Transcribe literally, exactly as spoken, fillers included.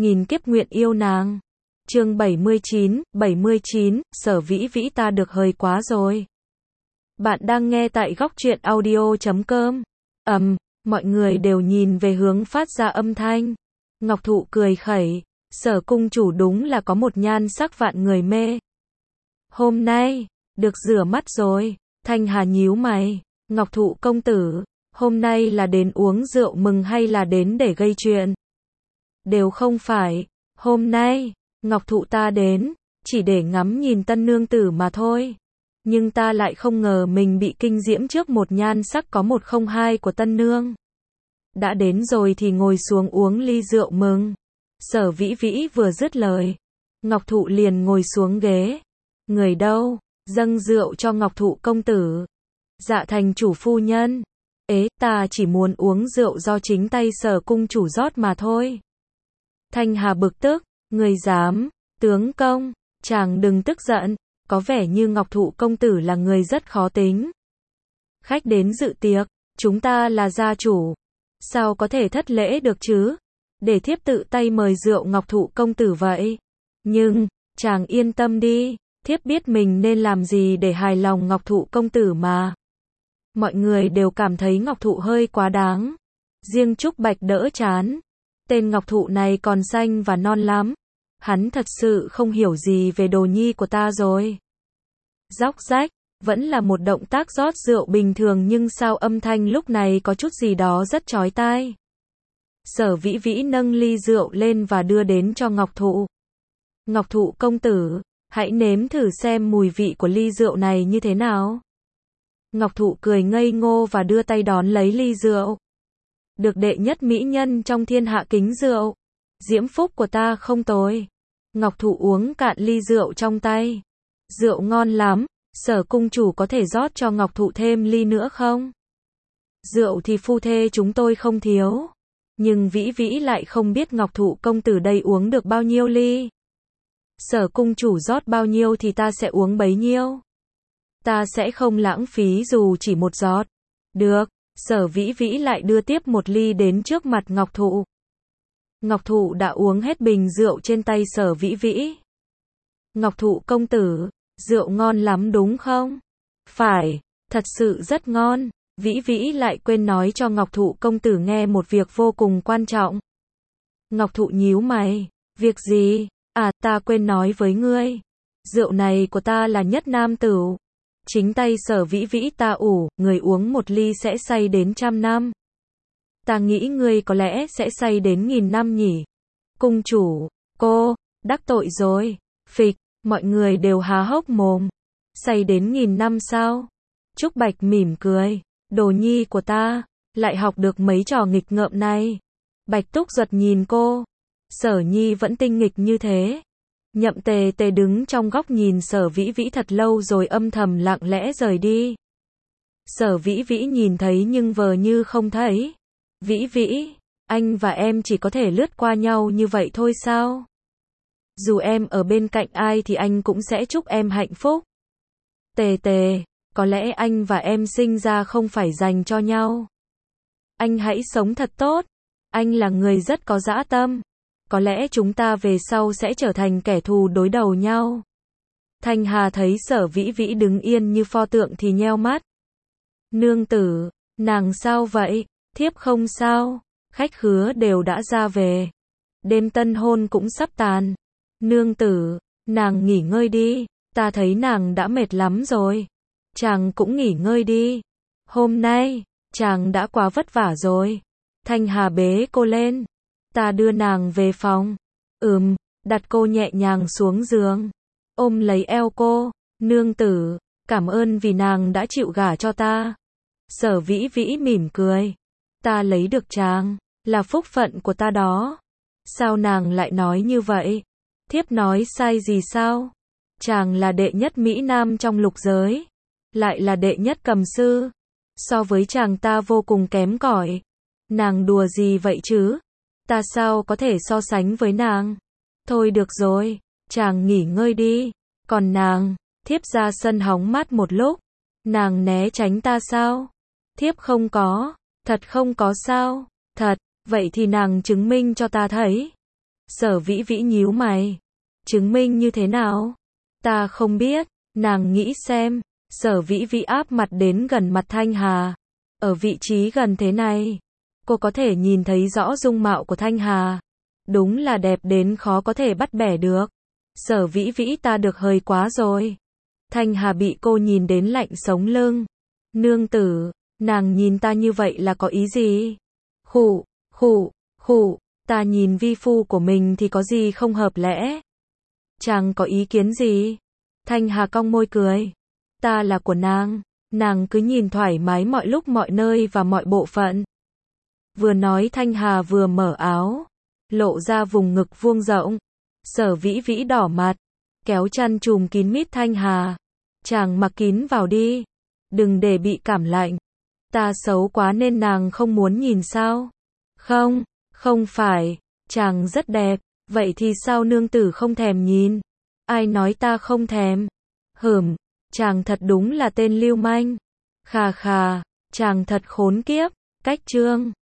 nghìn kiếp nguyện yêu nàng. Chương bảy mươi chín, bảy mươi chín, Sở Vĩ Vĩ ta được hời quá rồi. Bạn đang nghe tại góc truyện audio chấm com. Ầm, um, mọi người đều nhìn về hướng phát ra âm thanh. Ngọc Thụ cười khẩy, Sở cung chủ đúng là có một nhan sắc vạn người mê. Hôm nay, được rửa mắt rồi. Thanh Hà nhíu mày, Ngọc Thụ công tử, hôm nay là đến uống rượu mừng hay là đến để gây chuyện? Đều không phải, hôm nay, Ngọc Thụ ta đến, chỉ để ngắm nhìn tân nương tử mà thôi. Nhưng ta lại không ngờ mình bị kinh diễm trước một nhan sắc có một không hai của tân nương. Đã đến rồi thì ngồi xuống uống ly rượu mừng. Sở Vĩ Vĩ vừa dứt lời, Ngọc Thụ liền ngồi xuống ghế. Người đâu, dâng rượu cho Ngọc Thụ công tử. Dạ thành chủ phu nhân. Ế, ta chỉ muốn uống rượu do chính tay Sở cung chủ rót mà thôi. Thanh Hà bực tức, người dám, tướng công, chàng đừng tức giận, có vẻ như Ngọc Thụ công tử là người rất khó tính. Khách đến dự tiệc, chúng ta là gia chủ, sao có thể thất lễ được chứ? Để thiếp tự tay mời rượu Ngọc Thụ công tử vậy. Nhưng, chàng yên tâm đi, thiếp biết mình nên làm gì để hài lòng Ngọc Thụ công tử mà. Mọi người đều cảm thấy Ngọc Thụ hơi quá đáng. Riêng Trúc Bạch đỡ chán. Tên Ngọc Thụ này còn xanh và non lắm. Hắn thật sự không hiểu gì về đồ nhi của ta rồi. Róc rách, vẫn là một động tác rót rượu bình thường nhưng sao âm thanh lúc này có chút gì đó rất chói tai. Sở Vĩ Vĩ nâng ly rượu lên và đưa đến cho Ngọc Thụ. Ngọc Thụ công tử, hãy nếm thử xem mùi vị của ly rượu này như thế nào. Ngọc Thụ cười ngây ngô và đưa tay đón lấy ly rượu. Được đệ nhất mỹ nhân trong thiên hạ kính rượu. Diễm phúc của ta không tồi. Ngọc Thụ uống cạn ly rượu trong tay. Rượu ngon lắm, Sở cung chủ có thể rót cho Ngọc Thụ thêm ly nữa không? Rượu thì phu thê chúng tôi không thiếu. Nhưng Vĩ Vĩ lại không biết Ngọc Thụ công tử đây uống được bao nhiêu ly. Sở cung chủ rót bao nhiêu thì ta sẽ uống bấy nhiêu. Ta sẽ không lãng phí dù chỉ một giọt. Được, Sở Vĩ Vĩ lại đưa tiếp một ly đến trước mặt Ngọc Thụ. Ngọc Thụ đã uống hết bình rượu trên tay Sở Vĩ Vĩ. Ngọc Thụ công tử, rượu ngon lắm đúng không? Phải, thật sự rất ngon. Vĩ Vĩ lại quên nói cho Ngọc Thụ công tử nghe một việc vô cùng quan trọng. Ngọc Thụ nhíu mày, việc gì? À, ta quên nói với ngươi. Rượu này của ta là nhất nam tửu. Chính tay Sở Vĩ Vĩ ta ủ, người uống một ly sẽ say đến trăm năm. Ta nghĩ ngươi có lẽ sẽ say đến nghìn năm nhỉ. Cung chủ, cô, đắc tội rồi. Phịch, mọi người đều há hốc mồm. Say đến nghìn năm sao? Trúc Bạch mỉm cười. Đồ nhi của ta, lại học được mấy trò nghịch ngợm này. Bạch Túc Duật nhìn cô. Sở nhi vẫn tinh nghịch như thế. Nhậm Tề Tề đứng trong góc nhìn Sở Vĩ Vĩ thật lâu rồi âm thầm lặng lẽ rời đi. Sở Vĩ Vĩ nhìn thấy nhưng vờ như không thấy. Vĩ Vĩ, anh và em chỉ có thể lướt qua nhau như vậy thôi sao? Dù em ở bên cạnh ai thì anh cũng sẽ chúc em hạnh phúc. Tề Tề, có lẽ anh và em sinh ra không phải dành cho nhau. Anh hãy sống thật tốt. Anh là người rất có dã tâm. Có lẽ chúng ta về sau sẽ trở thành kẻ thù đối đầu nhau. Thanh Hà thấy Sở Vĩ Vĩ đứng yên như pho tượng thì nheo mắt. Nương tử, nàng sao vậy? Thiếp không sao. Khách khứa đều đã ra về. Đêm tân hôn cũng sắp tàn. Nương tử, nàng nghỉ ngơi đi. Ta thấy nàng đã mệt lắm rồi. Chàng cũng nghỉ ngơi đi. Hôm nay, chàng đã quá vất vả rồi. Thanh Hà bế cô lên. Ta đưa nàng về phòng. Ừm, đặt cô nhẹ nhàng xuống giường. Ôm lấy eo cô. Nương tử, cảm ơn vì nàng đã chịu gả cho ta. Sở Vĩ Vĩ mỉm cười. Ta lấy được chàng, là phúc phận của ta đó. Sao nàng lại nói như vậy? Thiếp nói sai gì sao? Chàng là đệ nhất Mỹ Nam trong lục giới. Lại là đệ nhất cầm sư. So với chàng ta vô cùng kém cỏi. Nàng đùa gì vậy chứ? Ta sao có thể so sánh với nàng? Thôi được rồi, chàng nghỉ ngơi đi. Còn nàng, thiếp ra sân hóng mát một lúc. Nàng né tránh ta sao? Thiếp không có. Thật không có sao? Thật, vậy thì nàng chứng minh cho ta thấy. Sở Vĩ Vĩ nhíu mày. Chứng minh như thế nào? Ta không biết, nàng nghĩ xem. Sở Vĩ Vĩ áp mặt đến gần mặt Thanh Hà. Ở vị trí gần thế này, cô có thể nhìn thấy rõ dung mạo của Thanh Hà. Đúng là đẹp đến khó có thể bắt bẻ được. Sở Vĩ Vĩ, ta được hơi quá rồi. Thanh Hà bị cô nhìn đến lạnh sống lưng. Nương tử, nàng nhìn ta như vậy là có ý gì? Khụ, khụ, khụ, ta nhìn vi phu của mình thì có gì không hợp lẽ? Chàng có ý kiến gì? Thanh Hà cong môi cười. Ta là của nàng, nàng cứ nhìn thoải mái mọi lúc mọi nơi và mọi bộ phận. Vừa nói Thanh Hà vừa mở áo, lộ ra vùng ngực vuông rộng. Sở Vĩ Vĩ đỏ mặt, kéo chăn trùm kín mít Thanh Hà. Chàng mặc kín vào đi, đừng để bị cảm lạnh. Ta xấu quá nên nàng không muốn nhìn sao? Không, không phải, chàng rất đẹp, vậy thì sao nương tử không thèm nhìn? Ai nói ta không thèm? Hửm, chàng thật đúng là tên lưu manh. Khà khà, chàng thật khốn kiếp. Cách chương